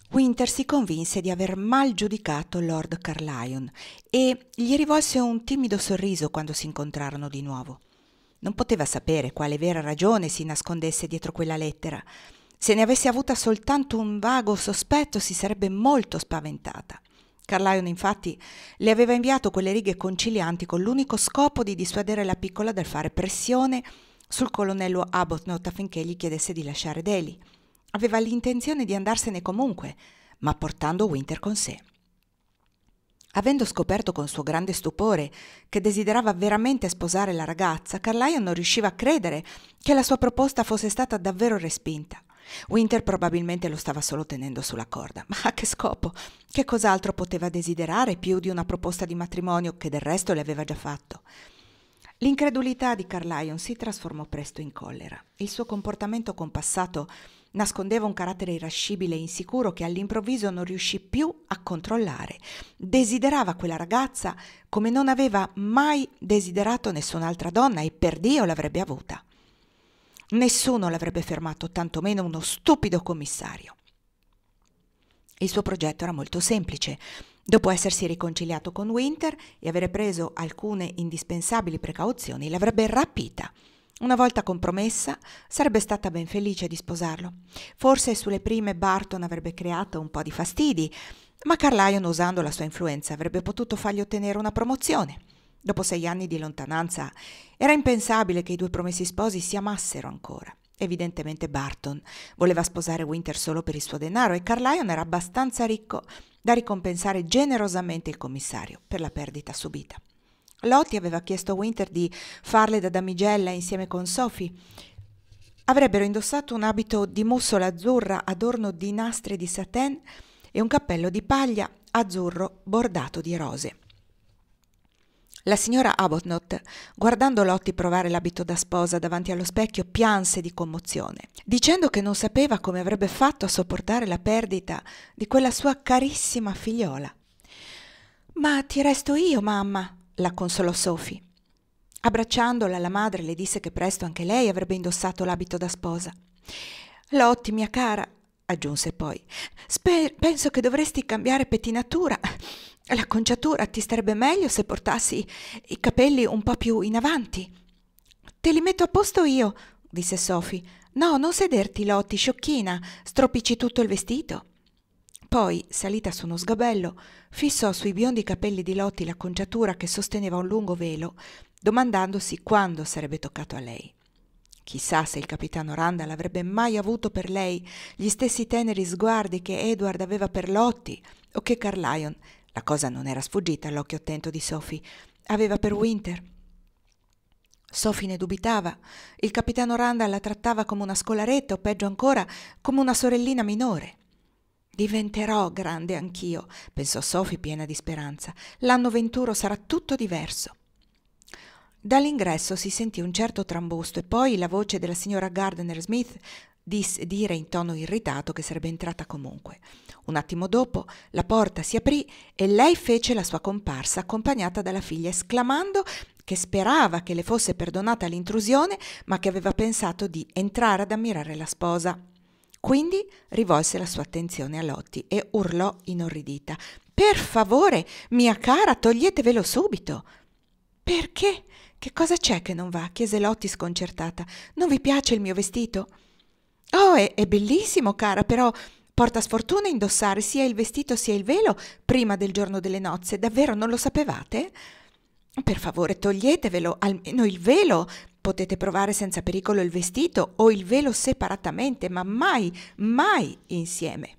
Winter si convinse di aver mal giudicato Lord Carlyon e gli rivolse un timido sorriso quando si incontrarono di nuovo. Non poteva sapere quale vera ragione si nascondesse dietro quella lettera. Se ne avesse avuta soltanto un vago sospetto si sarebbe molto spaventata. Carlyon infatti le aveva inviato quelle righe concilianti con l'unico scopo di dissuadere la piccola dal fare pressione sul colonnello Arbuthnot affinché gli chiedesse di lasciare Delhi. Aveva l'intenzione di andarsene comunque, ma portando Winter con sé. Avendo scoperto con suo grande stupore che desiderava veramente sposare la ragazza, Carlyon non riusciva a credere che la sua proposta fosse stata davvero respinta. Winter probabilmente lo stava solo tenendo sulla corda, ma a che scopo? Che cos'altro poteva desiderare più di una proposta di matrimonio che del resto le aveva già fatto? L'incredulità di Carlyon si trasformò presto in collera. Il suo comportamento compassato nascondeva un carattere irascibile e insicuro che all'improvviso non riuscì più a controllare. Desiderava quella ragazza come non aveva mai desiderato nessun'altra donna e per Dio l'avrebbe avuta. Nessuno l'avrebbe fermato, tantomeno uno stupido commissario. Il suo progetto era molto semplice. Dopo essersi riconciliato con Winter e avere preso alcune indispensabili precauzioni, l'avrebbe rapita. Una volta compromessa, sarebbe stata ben felice di sposarlo. Forse sulle prime Barton avrebbe creato un po' di fastidi, ma Carlyon, usando la sua influenza, avrebbe potuto fargli ottenere una promozione. Dopo 6 anni di lontananza, era impensabile che i due promessi sposi si amassero ancora. Evidentemente Barton voleva sposare Winter solo per il suo denaro e Carlyon era abbastanza ricco da ricompensare generosamente il commissario per la perdita subita. Lottie aveva chiesto a Winter di farle da damigella insieme con Sophie. Avrebbero indossato un abito di mussola azzurra adorno di nastri di satin e un cappello di paglia azzurro bordato di rose. La signora Arbuthnot, guardando Lottie provare l'abito da sposa davanti allo specchio, pianse di commozione, dicendo che non sapeva come avrebbe fatto a sopportare la perdita di quella sua carissima figliola. «Ma ti resto io, mamma», la consolò Sophie. Abbracciandola, la madre le disse che presto anche lei avrebbe indossato l'abito da sposa. «Lottie, mia cara», aggiunse poi, «penso che dovresti cambiare pettinatura. L'acconciatura ti starebbe meglio se portassi i capelli un po' più in avanti». «Te li metto a posto io», disse Sophie. «No, non sederti, Lottie, sciocchina, stropicci tutto il vestito». Poi, salita su uno sgabello, fissò sui biondi capelli di Lottie l'acconciatura che sosteneva un lungo velo, domandandosi quando sarebbe toccato a lei. Chissà se il capitano Randall avrebbe mai avuto per lei gli stessi teneri sguardi che Edward aveva per Lottie o che Carlyon, la cosa non era sfuggita all'occhio attento di Sophie, aveva per Winter. Sophie ne dubitava. Il capitano Randall la trattava come una scolaretta o peggio ancora come una sorellina minore. «Diventerò grande anch'io», pensò Sophie piena di speranza. «L'anno venturo sarà tutto diverso». Dall'ingresso si sentì un certo trambusto e poi la voce della signora Gardner Smith dire in tono irritato che sarebbe entrata comunque. Un attimo dopo la porta si aprì e lei fece la sua comparsa accompagnata dalla figlia, esclamando che sperava che le fosse perdonata l'intrusione, ma che aveva pensato di entrare ad ammirare la sposa. Quindi rivolse la sua attenzione a Lottie e urlò inorridita: «Per favore, mia cara, toglietevelo subito!» «Perché? Che cosa c'è che non va?» chiese Lottie sconcertata. «Non vi piace il mio vestito?» «Oh, è bellissimo, cara, però porta sfortuna indossare sia il vestito sia il velo prima del giorno delle nozze. Davvero non lo sapevate? Per favore, toglietevelo, almeno il velo. Potete provare senza pericolo il vestito o il velo separatamente, ma mai, mai insieme».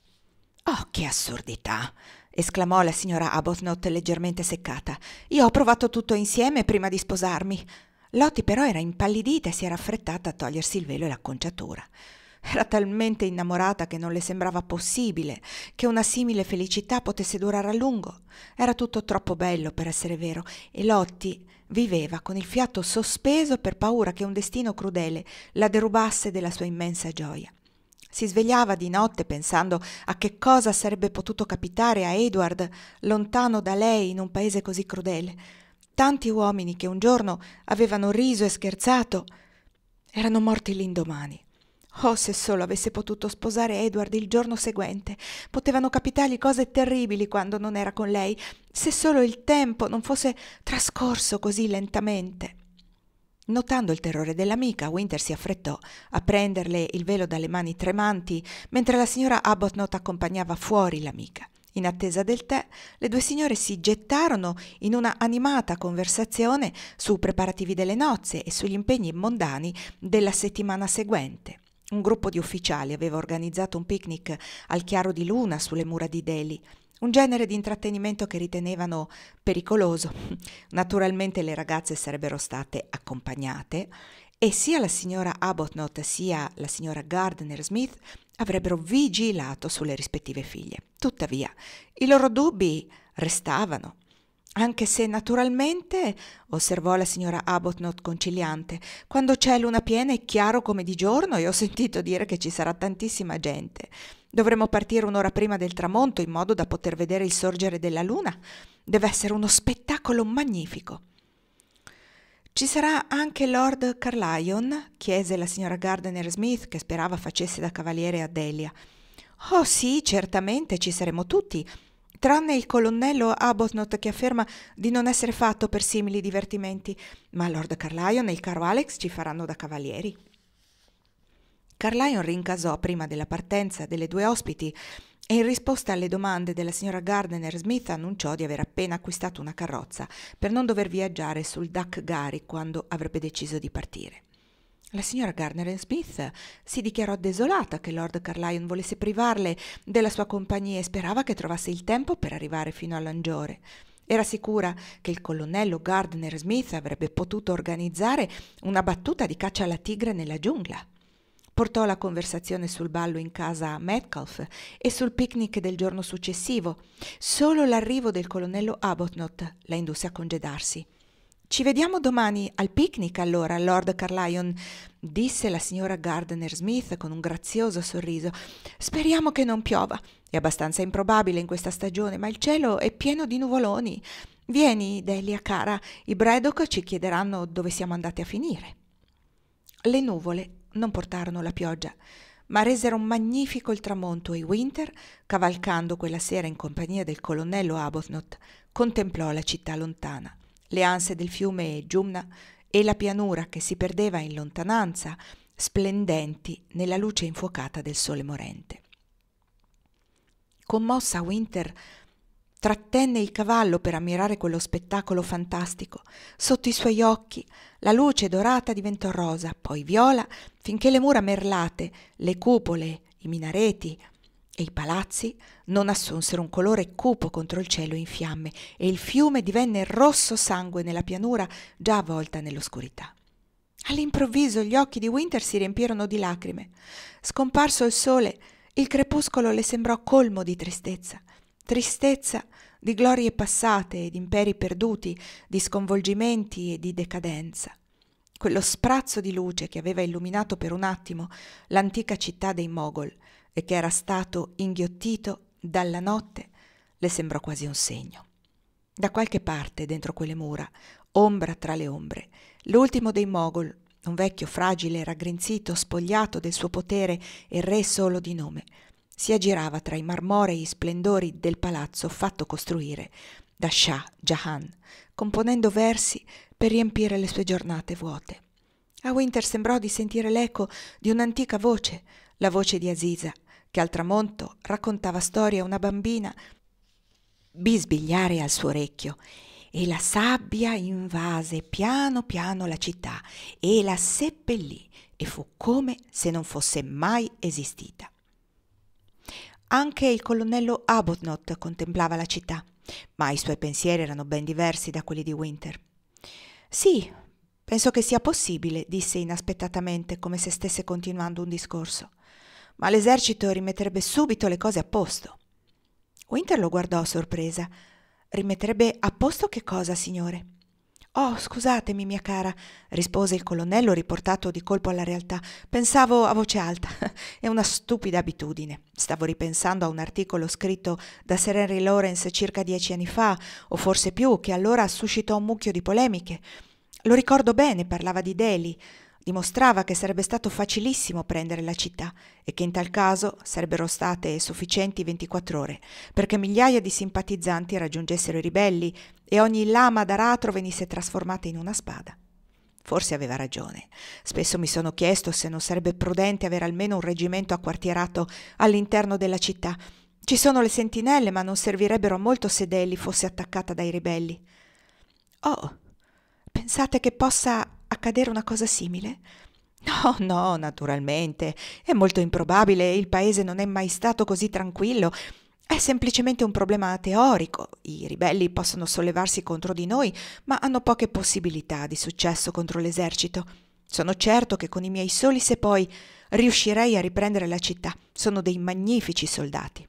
«Oh, che assurdità!» esclamò la signora Arbuthnot leggermente seccata. «Io ho provato tutto insieme prima di sposarmi». Lottie però era impallidita e si era affrettata a togliersi il velo e l'acconciatura. Era talmente innamorata che non le sembrava possibile che una simile felicità potesse durare a lungo. Era tutto troppo bello per essere vero e Lottie viveva con il fiato sospeso per paura che un destino crudele la derubasse della sua immensa gioia. Si svegliava di notte pensando a che cosa sarebbe potuto capitare a Edward lontano da lei in un paese così crudele. Tanti uomini che un giorno avevano riso e scherzato erano morti l'indomani. Oh, se solo avesse potuto sposare Edward il giorno seguente. Potevano capitargli cose terribili quando non era con lei. Se solo il tempo non fosse trascorso così lentamente. Notando il terrore dell'amica, Winter si affrettò a prenderle il velo dalle mani tremanti, mentre la signora Arbuthnot accompagnava fuori l'amica. In attesa del tè, le due signore si gettarono in una animata conversazione sui preparativi delle nozze e sugli impegni mondani della settimana seguente. Un gruppo di ufficiali aveva organizzato un picnic al chiaro di luna sulle mura di Delhi, un genere di intrattenimento che ritenevano pericoloso. Naturalmente le ragazze sarebbero state accompagnate e sia la signora Arbuthnot sia la signora Gardner Smith avrebbero vigilato sulle rispettive figlie. Tuttavia, i loro dubbi restavano. Anche se naturalmente, osservò la signora Arbuthnot conciliante, quando c'è luna piena è chiaro come di giorno e ho sentito dire che ci sarà tantissima gente. Dovremmo partire un'ora prima del tramonto in modo da poter vedere il sorgere della luna. Deve essere uno spettacolo magnifico. Ci sarà anche Lord Carlyon? Chiese la signora Gardner Smith, che sperava facesse da cavaliere a Delia. Oh sì, certamente ci saremo tutti, tranne il colonnello Arbuthnot che afferma di non essere fatto per simili divertimenti, ma Lord Carlyon e il caro Alex ci faranno da cavalieri. Carlyon rincasò prima della partenza delle due ospiti e in risposta alle domande della signora Gardner Smith annunciò di aver appena acquistato una carrozza per non dover viaggiare sul Duck Gary quando avrebbe deciso di partire. La signora Gardner Smith si dichiarò desolata che Lord Carlyon volesse privarle della sua compagnia e sperava che trovasse il tempo per arrivare fino a Langiore. Era sicura che il colonnello Gardner Smith avrebbe potuto organizzare una battuta di caccia alla tigre nella giungla. Portò la conversazione sul ballo in casa Metcalfe e sul picnic del giorno successivo. Solo l'arrivo del colonnello Arbuthnot la indusse a congedarsi. «Ci vediamo domani al picnic allora, Lord Carlyon», disse la signora Gardner Smith con un grazioso sorriso. «Speriamo che non piova. È abbastanza improbabile in questa stagione, ma il cielo è pieno di nuvoloni. Vieni, Delia cara, i Braddock ci chiederanno dove siamo andate a finire». Le nuvole non portarono la pioggia, ma resero magnifico il tramonto e Winter, cavalcando quella sera in compagnia del colonnello Arbuthnot, contemplò la città lontana, le anse del fiume Giumna e la pianura che si perdeva in lontananza, splendenti nella luce infuocata del sole morente. Commossa, Winter trattenne il cavallo per ammirare quello spettacolo fantastico. Sotto i suoi occhi la luce dorata diventò rosa, poi viola, finché le mura merlate, le cupole, i minareti e i palazzi non assunsero un colore cupo contro il cielo in fiamme e il fiume divenne rosso sangue nella pianura già avvolta nell'oscurità. All'improvviso gli occhi di Winter si riempirono di lacrime. Scomparso il sole, il crepuscolo le sembrò colmo di tristezza di glorie passate e di imperi perduti, di sconvolgimenti e di decadenza. Quello sprazzo di luce che aveva illuminato per un attimo l'antica città dei Mogol e che era stato inghiottito dalla notte le sembrò quasi un segno. Da qualche parte dentro quelle mura, ombra tra le ombre, l'ultimo dei Mogol, un vecchio fragile e raggrinzito, spogliato del suo potere e re solo di nome, si aggirava tra i marmorei splendori del palazzo fatto costruire da Shah Jahan, componendo versi per riempire le sue giornate vuote. A Winter sembrò di sentire l'eco di un'antica voce, la voce di Aziza, che al tramonto raccontava storie a una bambina, bisbigliare al suo orecchio. E la sabbia invase piano piano la città e la seppellì, e fu come se non fosse mai esistita. Anche il colonnello Arbuthnot contemplava la città, ma i suoi pensieri erano ben diversi da quelli di Winter. «Sì, penso che sia possibile», disse inaspettatamente, come se stesse continuando un discorso. «Ma l'esercito rimetterebbe subito le cose a posto». Winter lo guardò sorpresa. «Rimetterebbe a posto che cosa, signore?» «Oh, scusatemi, mia cara», rispose il colonnello, riportato di colpo alla realtà. «Pensavo a voce alta. È una stupida abitudine. Stavo ripensando a un articolo scritto da Sir Henry Lawrence circa 10 anni fa, o forse più, che allora suscitò un mucchio di polemiche. Lo ricordo bene, parlava di Delhi. Dimostrava che sarebbe stato facilissimo prendere la città e che in tal caso sarebbero state sufficienti 24 ore perché migliaia di simpatizzanti raggiungessero i ribelli e ogni lama d'aratro venisse trasformata in una spada. Forse aveva ragione. Spesso mi sono chiesto se non sarebbe prudente avere almeno un reggimento acquartierato all'interno della città. Ci sono le sentinelle, ma non servirebbero a molto se Delhi fosse attaccata dai ribelli. Oh, pensate che possa accadere una cosa simile? No, no, naturalmente. È molto improbabile. Il paese non è mai stato così tranquillo. È semplicemente un problema teorico. I ribelli possono sollevarsi contro di noi, ma hanno poche possibilità di successo contro l'esercito. Sono certo che con i miei soli sepoi riuscirei a riprendere la città. Sono dei magnifici soldati.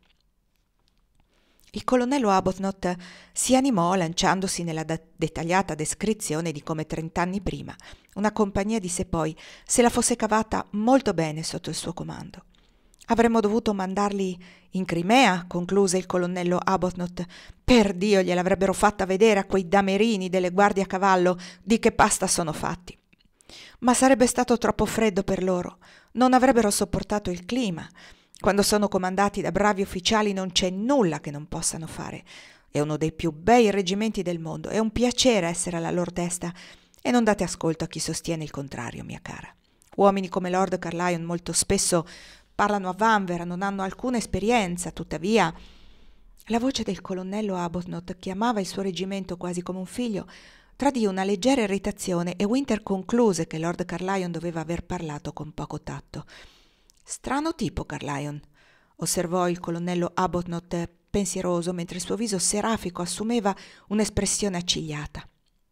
Il colonnello Arbuthnot si animò lanciandosi nella dettagliata descrizione di come 30 anni prima una compagnia di sepoi se la fosse cavata molto bene sotto il suo comando. Avremmo dovuto mandarli in Crimea, concluse il colonnello Arbuthnot. Per Dio, gliel'avrebbero fatta vedere a quei damerini delle guardie a cavallo di che pasta sono fatti. Ma sarebbe stato troppo freddo per loro, non avrebbero sopportato il clima. Quando sono comandati da bravi ufficiali non c'è nulla che non possano fare. È uno dei più bei reggimenti del mondo, è un piacere essere alla loro testa e non date ascolto a chi sostiene il contrario, mia cara. Uomini come Lord Carlisle molto spesso parlano a vanvera, non hanno alcuna esperienza, tuttavia. La voce del colonnello Arbuthnot chiamava il suo reggimento quasi come un figlio, tradie una leggera irritazione e Winter concluse che Lord Carlisle doveva aver parlato con poco tatto. Strano tipo, Carlisle, osservò il colonnello Arbuthnot pensieroso mentre il suo viso serafico assumeva un'espressione accigliata.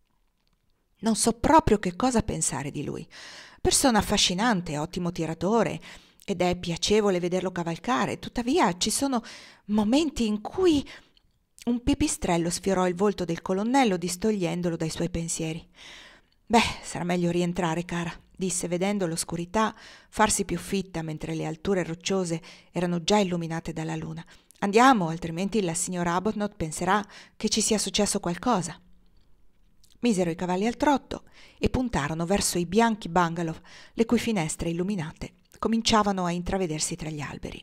Non so proprio che cosa pensare di lui. Persona affascinante, ottimo tiratore, ed è piacevole vederlo cavalcare. Tuttavia ci sono momenti in cui un pipistrello sfiorò il volto del colonnello distogliendolo dai suoi pensieri. Beh, sarà meglio rientrare, cara, disse vedendo l'oscurità farsi più fitta mentre le alture rocciose erano già illuminate dalla luna. Andiamo, altrimenti la signora Arbuthnot penserà che ci sia successo qualcosa. Misero i cavalli al trotto e puntarono verso i bianchi bungalow, le cui finestre illuminate cominciavano a intravedersi tra gli alberi.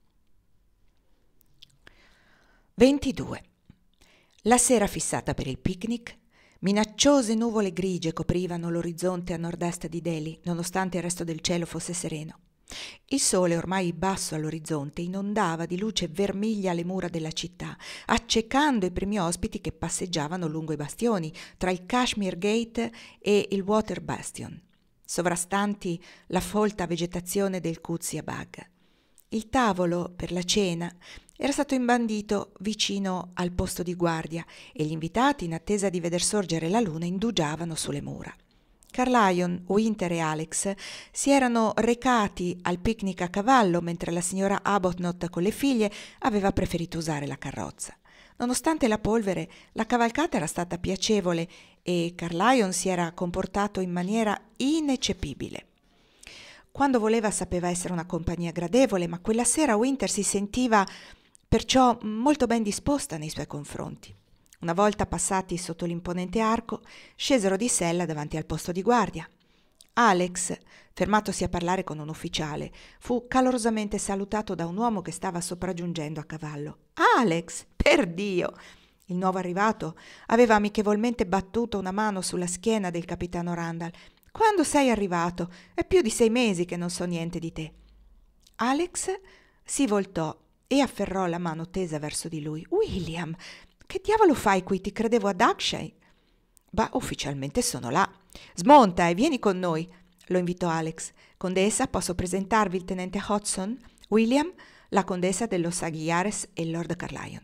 22. La sera fissata per il picnic, minacciose nuvole grigie coprivano l'orizzonte a nord-est di Delhi, nonostante il resto del cielo fosse sereno. Il sole, ormai basso all'orizzonte, inondava di luce vermiglia le mura della città, accecando i primi ospiti che passeggiavano lungo i bastioni, tra il Kashmir Gate e il Water Bastion, sovrastanti la folta vegetazione del Qudsi Bagh. Il tavolo per la cena era stato imbandito vicino al posto di guardia e gli invitati, in attesa di veder sorgere la luna, indugiavano sulle mura. Carlisle, Winter e Alex si erano recati al picnic a cavallo, mentre la signora Arbuthnot con le figlie aveva preferito usare la carrozza. Nonostante la polvere, la cavalcata era stata piacevole e Carlisle si era comportato in maniera ineccepibile. Quando voleva sapeva essere una compagnia gradevole, ma quella sera Winter si sentiva perciò molto ben disposta nei suoi confronti. Una volta passati sotto l'imponente arco, scesero di sella davanti al posto di guardia. Alex, fermatosi a parlare con un ufficiale, fu calorosamente salutato da un uomo che stava sopraggiungendo a cavallo. «Alex, per Dio!» Il nuovo arrivato aveva amichevolmente battuto una mano sulla schiena del capitano Randall. «Quando sei arrivato? È più di 6 mesi che non so niente di te». Alex si voltò e afferrò la mano tesa verso di lui. «William, che diavolo fai qui? Ti credevo ad Akshay». «Bah, ufficialmente sono là». «Smonta e vieni con noi», lo invitò Alex. «Condessa, posso presentarvi il tenente Hodgson, William, la condessa dello Saghiares e Lord Carlisle».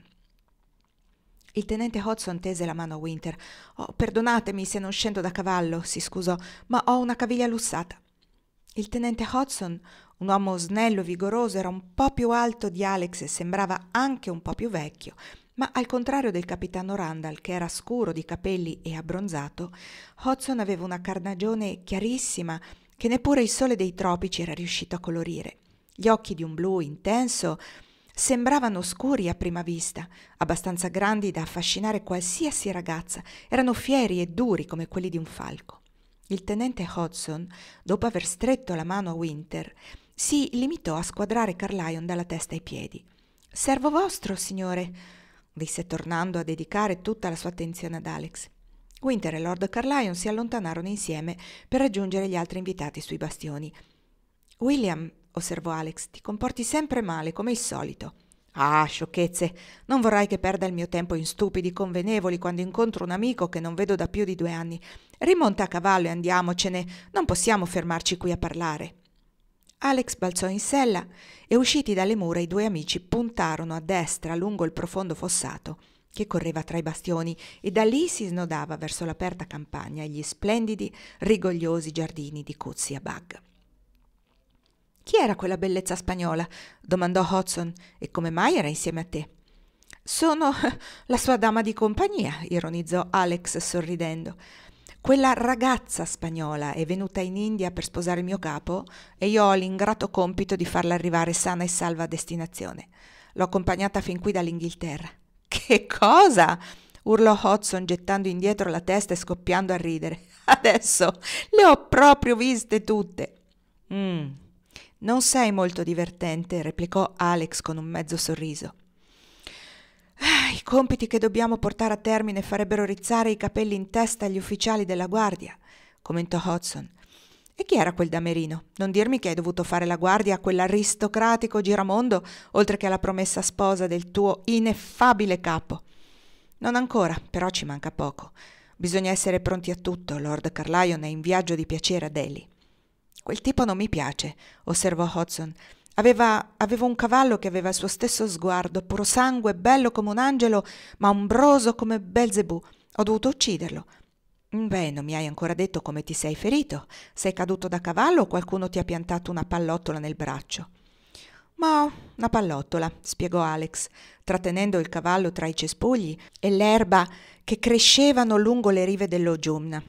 Il tenente Hodgson tese la mano a Winter. «Oh, perdonatemi se non scendo da cavallo», si scusò, «ma ho una caviglia lussata». Il tenente Hodgson, un uomo snello e vigoroso, era un po' più alto di Alex e sembrava anche un po' più vecchio, ma al contrario del capitano Randall, che era scuro di capelli e abbronzato, Hodgson aveva una carnagione chiarissima che neppure il sole dei tropici era riuscito a colorire. Gli occhi di un blu intenso sembravano scuri a prima vista, abbastanza grandi da affascinare qualsiasi ragazza, erano fieri e duri come quelli di un falco. Il tenente Hodgson, dopo aver stretto la mano a Winter, si limitò a squadrare Carlyon dalla testa ai piedi. «Servo vostro, signore», disse tornando a dedicare tutta la sua attenzione ad Alex. Winter e Lord Carlyon si allontanarono insieme per raggiungere gli altri invitati sui bastioni. «William», osservò Alex, «ti comporti sempre male, come il solito». «Ah, sciocchezze! Non vorrai che perda il mio tempo in stupidi convenevoli quando incontro un amico che non vedo da più di 2 anni. Rimonta a cavallo e andiamocene, non possiamo fermarci qui a parlare». Alex balzò in sella e, usciti dalle mura, i 2 amici puntarono a destra lungo il profondo fossato che correva tra i bastioni e da lì si snodava verso l'aperta campagna e gli splendidi, rigogliosi giardini di Cuzzi a Bug. «Chi era quella bellezza spagnola?» domandò Hodgson. «E come mai era insieme a te?» «Sono la sua dama di compagnia», ironizzò Alex sorridendo. «Quella ragazza spagnola è venuta in India per sposare il mio capo e io ho l'ingrato compito di farla arrivare sana e salva a destinazione. L'ho accompagnata fin qui dall'Inghilterra». «Che cosa?» urlò Hodgson gettando indietro la testa e scoppiando a ridere. «Adesso le ho proprio viste tutte». «Non sei molto divertente», replicò Alex con un mezzo sorriso. «I compiti che dobbiamo portare a termine farebbero rizzare i capelli in testa agli ufficiali della guardia», commentò Hodgson. «E chi era quel damerino? Non dirmi che hai dovuto fare la guardia a quell'aristocratico giramondo, oltre che alla promessa sposa del tuo ineffabile capo». «Non ancora, però ci manca poco. Bisogna essere pronti a tutto. Lord Carlyon è in viaggio di piacere a Delhi». «Quel tipo non mi piace», osservò Hodgson. Avevo un cavallo che aveva il suo stesso sguardo, puro sangue, bello come un angelo, ma ombroso come Belzebù. Ho dovuto ucciderlo». «Beh, non mi hai ancora detto come ti sei ferito. Sei caduto da cavallo o qualcuno ti ha piantato una pallottola nel braccio?» «Ma una pallottola», spiegò Alex, trattenendo il cavallo tra i cespugli e l'erba che crescevano lungo le rive dello Giumna.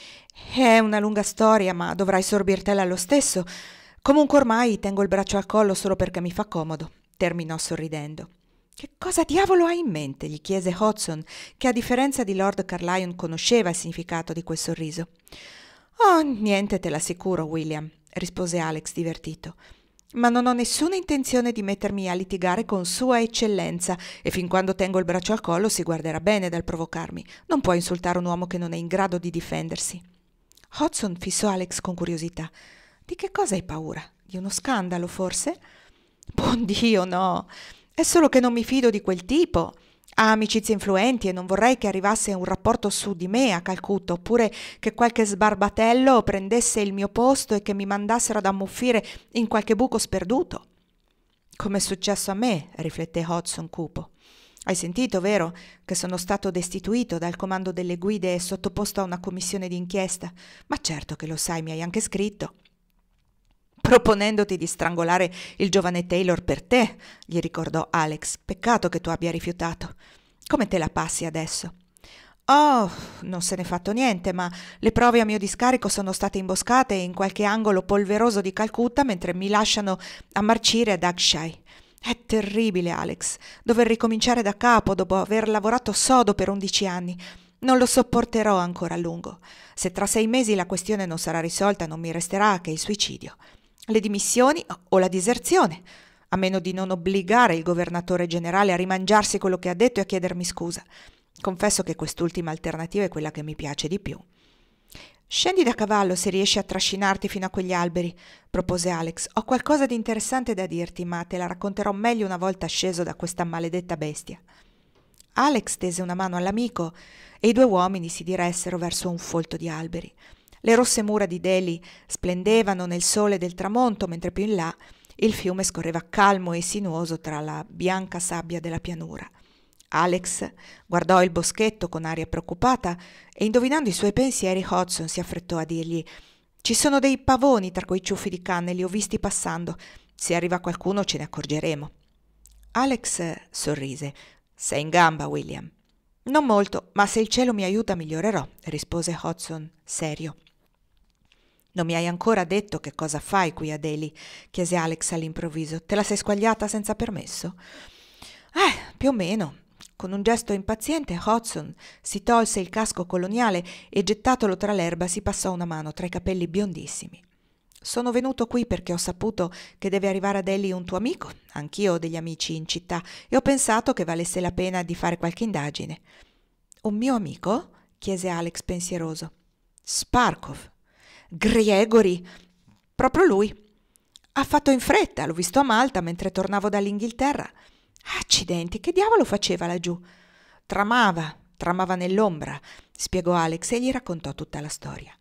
«È una lunga storia, ma dovrai sorbirtela lo stesso. Comunque ormai tengo il braccio al collo solo perché mi fa comodo», terminò sorridendo. «Che cosa diavolo hai in mente?» gli chiese Hodgson, che a differenza di Lord Carlyon conosceva il significato di quel sorriso. «Oh, niente, te l'assicuro, William», rispose Alex divertito. «Ma non ho nessuna intenzione di mettermi a litigare con Sua Eccellenza e fin quando tengo il braccio al collo si guarderà bene dal provocarmi. Non può insultare un uomo che non è in grado di difendersi». Hodgson fissò Alex con curiosità. «Di che cosa hai paura? Di uno scandalo, forse?» «Buon Dio, no! È solo che non mi fido di quel tipo. Ha amicizie influenti e non vorrei che arrivasse un rapporto su di me a Calcutta, oppure che qualche sbarbatello prendesse il mio posto e che mi mandassero ad ammuffire in qualche buco sperduto». «Come è successo a me», rifletté Hodgson cupo. «Hai sentito, vero, che sono stato destituito dal comando delle guide e sottoposto a una commissione d'inchiesta? Ma certo che lo sai, mi hai anche scritto». «Proponendoti di strangolare il giovane Taylor per te», gli ricordò Alex. «Peccato che tu abbia rifiutato. Come te la passi adesso?» «Oh, non se n'è fatto niente, ma le prove a mio discarico sono state imboscate in qualche angolo polveroso di Calcutta mentre mi lasciano a marcire ad Agshay. È terribile, Alex, dover ricominciare da capo dopo aver lavorato sodo per 11 anni. Non lo sopporterò ancora a lungo. Se tra 6 mesi la questione non sarà risolta, non mi resterà che il suicidio. Le dimissioni o la diserzione, a meno di non obbligare il governatore generale a rimangiarsi quello che ha detto e a chiedermi scusa. Confesso che quest'ultima alternativa è quella che mi piace di più». «Scendi da cavallo se riesci a trascinarti fino a quegli alberi», propose Alex. «Ho qualcosa di interessante da dirti, ma te la racconterò meglio una volta sceso da questa maledetta bestia». Alex tese una mano all'amico e i 2 uomini si diressero verso un folto di alberi. Le rosse mura di Delhi splendevano nel sole del tramonto, mentre più in là il fiume scorreva calmo e sinuoso tra la bianca sabbia della pianura. Alex guardò il boschetto con aria preoccupata e, indovinando i suoi pensieri, Hodgson si affrettò a dirgli: «Ci sono dei pavoni tra quei ciuffi di canne, li ho visti passando. Se arriva qualcuno ce ne accorgeremo». Alex sorrise. «Sei in gamba, William». «Non molto, ma se il cielo mi aiuta migliorerò», rispose Hodgson serio. «Non mi hai ancora detto che cosa fai qui a Delhi?» chiese Alex all'improvviso. «Te la sei squagliata senza permesso?» Più o meno. Con un gesto impaziente Hodgson si tolse il casco coloniale e, gettatolo tra l'erba, si passò una mano tra i capelli biondissimi. «Sono venuto qui perché ho saputo che deve arrivare ad Ellie un tuo amico. Anch'io ho degli amici in città e ho pensato che valesse la pena di fare qualche indagine». «Un mio amico?» chiese Alex pensieroso. «Sparkov. Gregory. Proprio lui. Ha fatto in fretta, l'ho visto a Malta mentre tornavo dall'Inghilterra. Accidenti, che diavolo faceva laggiù?» Tramava nell'ombra, spiegò Alex e gli raccontò tutta la storia.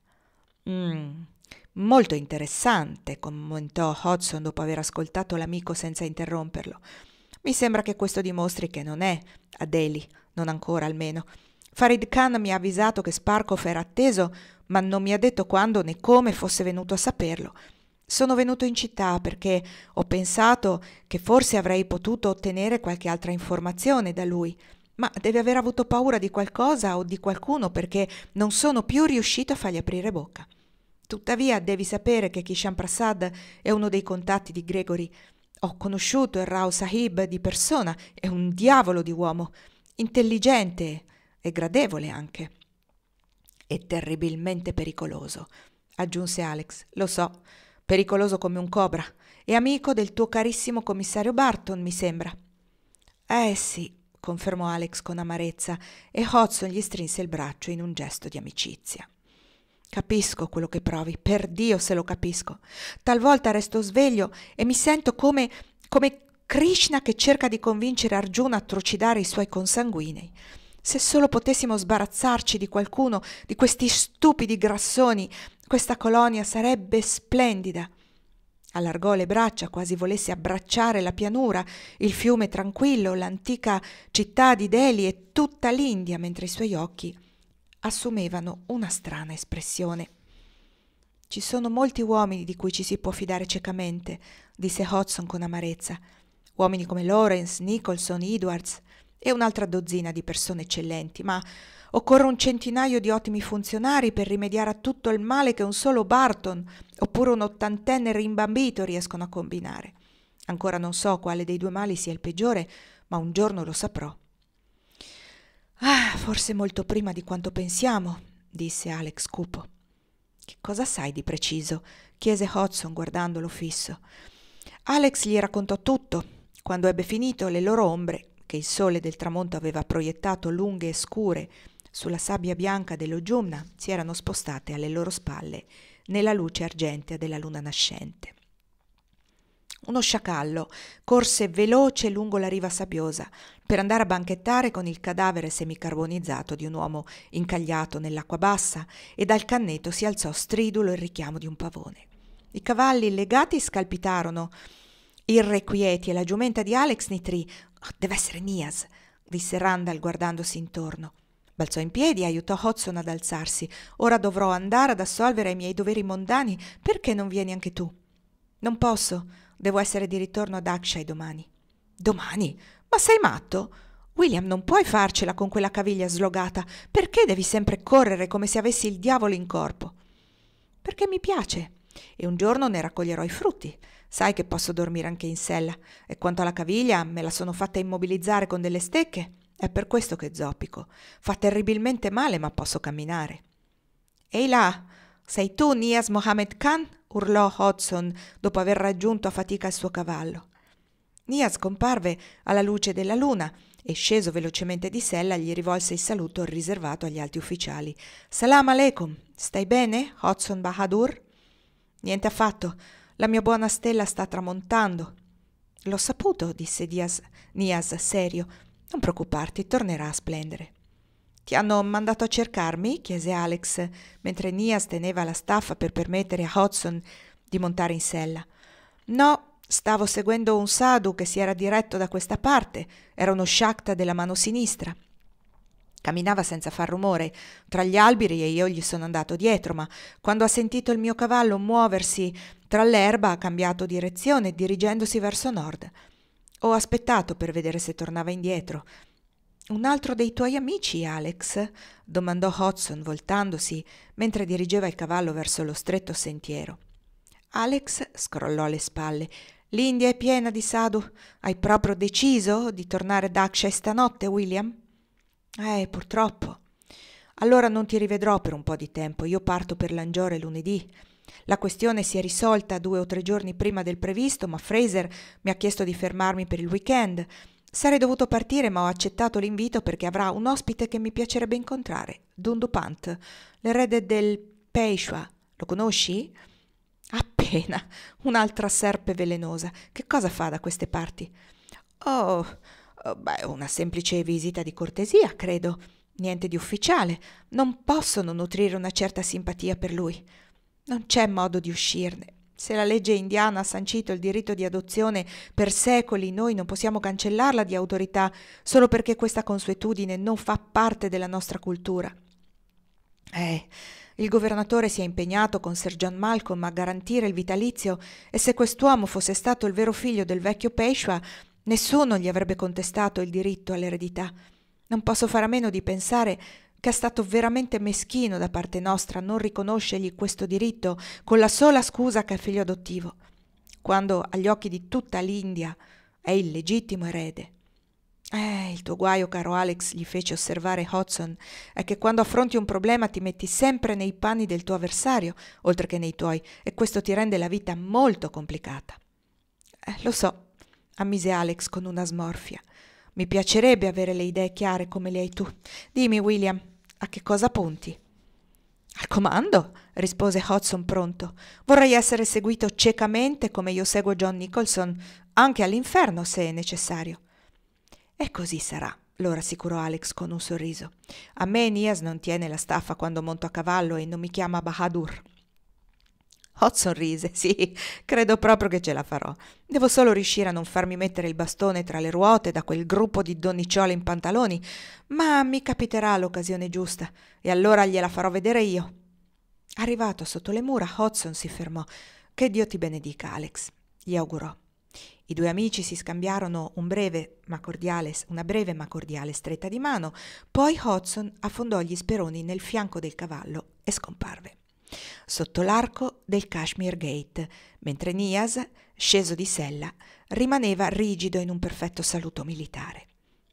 Molto interessante, commentò Hodgson dopo aver ascoltato l'amico senza interromperlo. Mi sembra che questo dimostri che non è a Delhi, non ancora almeno. Farid Khan mi ha avvisato che Sparkov era atteso, ma non mi ha detto quando né come fosse venuto a saperlo. Sono venuto in città perché ho pensato che forse avrei potuto ottenere qualche altra informazione da lui, ma deve aver avuto paura di qualcosa o di qualcuno perché non sono più riuscito a fargli aprire bocca. Tuttavia devi sapere che Kishan Prasad è uno dei contatti di Gregory. Ho conosciuto il Rao Sahib di persona, è un diavolo di uomo, intelligente e gradevole anche. E terribilmente pericoloso, aggiunse Alex. Lo so, pericoloso come un cobra. È amico del tuo carissimo commissario Barton, mi sembra. Sì, confermò Alex con amarezza e Hodgson gli strinse il braccio in un gesto di amicizia. Capisco quello che provi, per Dio se lo capisco. Talvolta resto sveglio e mi sento come Krishna che cerca di convincere Arjuna a trucidare i suoi consanguinei. Se solo potessimo sbarazzarci di qualcuno di questi stupidi grassoni, questa colonia sarebbe splendida. Allargò le braccia, quasi volesse abbracciare la pianura, il fiume tranquillo, l'antica città di Delhi e tutta l'India, mentre i suoi occhi assumevano una strana espressione. «Ci sono molti uomini di cui ci si può fidare ciecamente», disse Hodgson con amarezza. «Uomini come Lawrence, Nicholson, Edwards e un'altra dozzina di persone eccellenti, ma occorre un centinaio di ottimi funzionari per rimediare a tutto il male che un solo Barton oppure un ottantenne rimbambito riescono a combinare. Ancora non so quale dei due mali sia il peggiore, ma un giorno lo saprò». «Forse molto prima di quanto pensiamo», disse Alex cupo. «Che cosa sai di preciso?» chiese Hodgson guardandolo fisso. Alex gli raccontò tutto. Quando ebbe finito, le loro ombre, che il sole del tramonto aveva proiettato lunghe e scure sulla sabbia bianca dello Giumna, si erano spostate alle loro spalle nella luce argentea della luna nascente. Uno sciacallo corse veloce lungo la riva sabbiosa per andare a banchettare con il cadavere semicarbonizzato di un uomo incagliato nell'acqua bassa e dal canneto si alzò stridulo il richiamo di un pavone. I cavalli legati scalpitarono irrequieti e la giumenta di Alex nitrì. «Deve essere Nias», disse Randall guardandosi intorno. Balzò in piedi e aiutò Hodgson ad alzarsi. «Ora dovrò andare ad assolvere ai miei doveri mondani. Perché non vieni anche tu?» «Non posso. Devo essere di ritorno ad Akshay domani». «Domani? Ma sei matto? William, non puoi farcela con quella caviglia slogata. Perché devi sempre correre come se avessi il diavolo in corpo?» «Perché mi piace e un giorno ne raccoglierò i frutti. Sai che posso dormire anche in sella e quanto alla caviglia me la sono fatta immobilizzare con delle stecche. È per questo che zoppico. Fa terribilmente male, ma posso camminare». «Ehi là, sei tu Nias Mohammed Khan?» urlò Hodgson dopo aver raggiunto a fatica il suo cavallo. Nias comparve alla luce della luna e, sceso velocemente di sella, gli rivolse il saluto riservato agli alti ufficiali. «Salam aleikum, stai bene, Hodgson Bahadur?» «Niente affatto, la mia buona stella sta tramontando». «L'ho saputo», disse Nias serio. «Non preoccuparti, tornerà a splendere». «Ti hanno mandato a cercarmi?» chiese Alex, mentre Nias teneva la staffa per permettere a Hodgson di montare in sella. «No, stavo seguendo un sadhu che si era diretto da questa parte. Era uno shakta della mano sinistra. Camminava senza far rumore tra gli alberi e io gli sono andato dietro, ma quando ha sentito il mio cavallo muoversi tra l'erba ha cambiato direzione dirigendosi verso nord. Ho aspettato per vedere se tornava indietro». «Un altro dei tuoi amici, Alex?» domandò Hodgson voltandosi mentre dirigeva il cavallo verso lo stretto sentiero. Alex scrollò le spalle. L'India è piena di sadhu. Hai proprio deciso di tornare ad Akshay stanotte, William? Purtroppo. Allora non ti rivedrò per un po' di tempo. Io parto per Langiore lunedì. La questione si è risolta 2 o 3 giorni prima del previsto, ma Fraser mi ha chiesto di fermarmi per il weekend. Sarei dovuto partire, ma ho accettato l'invito perché avrà un ospite che mi piacerebbe incontrare, Dundupant, l'erede del Peshwa. Lo conosci? Appena. Un'altra serpe velenosa. Che cosa fa da queste parti? Una semplice visita di cortesia, credo. Niente di ufficiale. Non possono nutrire una certa simpatia per lui. Non c'è modo di uscirne. Se la legge indiana ha sancito il diritto di adozione per secoli, noi non possiamo cancellarla di autorità solo perché questa consuetudine non fa parte della nostra cultura. Il governatore si è impegnato con Sir John Malcolm a garantire il vitalizio e se quest'uomo fosse stato il vero figlio del vecchio Peshwa, nessuno gli avrebbe contestato il diritto all'eredità. Non posso fare a meno di pensare che è stato veramente meschino da parte nostra non riconoscergli questo diritto con la sola scusa che è figlio adottivo, quando agli occhi di tutta l'India è il legittimo erede. Il tuo guaio, caro Alex, gli fece osservare Hodgson, è che quando affronti un problema ti metti sempre nei panni del tuo avversario, oltre che nei tuoi, e questo ti rende la vita molto complicata. Lo so, ammise Alex con una smorfia. Mi piacerebbe avere le idee chiare come le hai tu. Dimmi, William, a che cosa punti? Al comando, rispose Hodgson pronto. Vorrei essere seguito ciecamente come io seguo John Nicholson, anche all'inferno se è necessario. E così sarà, lo rassicurò Alex con un sorriso. A me Nias non tiene la staffa quando monto a cavallo e non mi chiama Bahadur. Hodgson rise. Sì, credo proprio che ce la farò. Devo solo riuscire a non farmi mettere il bastone tra le ruote da quel gruppo di donnicciole in pantaloni, ma mi capiterà l'occasione giusta e allora gliela farò vedere io. Arrivato sotto le mura, Hodgson si fermò. Che Dio ti benedica, Alex, gli augurò. I due amici si scambiarono una breve ma cordiale stretta di mano, poi Hodgson affondò gli speroni nel fianco del cavallo e scomparve sotto l'arco del Kashmir Gate, mentre Nias, sceso di sella, rimaneva rigido in un perfetto saluto militare.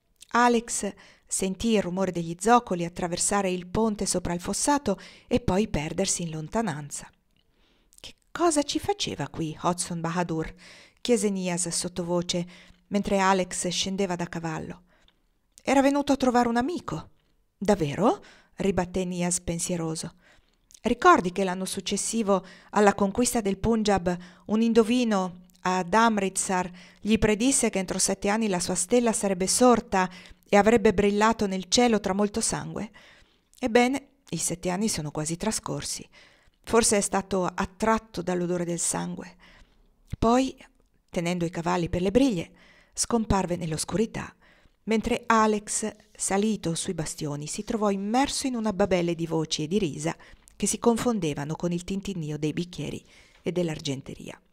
Alex sentì il rumore degli zoccoli attraversare il ponte sopra il fossato e poi perdersi in lontananza. «Che cosa ci faceva qui Hodgson Bahadur?» chiese Nias sottovoce, mentre Alex scendeva da cavallo. «Era venuto a trovare un amico». «Davvero?» ribatté Nias pensieroso. «Ricordi che l'anno successivo alla conquista del Punjab un indovino ad Amritsar gli predisse che entro 7 anni la sua stella sarebbe sorta e avrebbe brillato nel cielo tra molto sangue? Ebbene, i 7 anni sono quasi trascorsi. Forse è stato attratto dall'odore del sangue. Poi, tenendo i cavalli per le briglie, scomparve nell'oscurità, mentre Alex, salito sui bastioni, si trovò immerso in una babele di voci e di risa che si confondevano con il tintinnio dei bicchieri e dell'argenteria.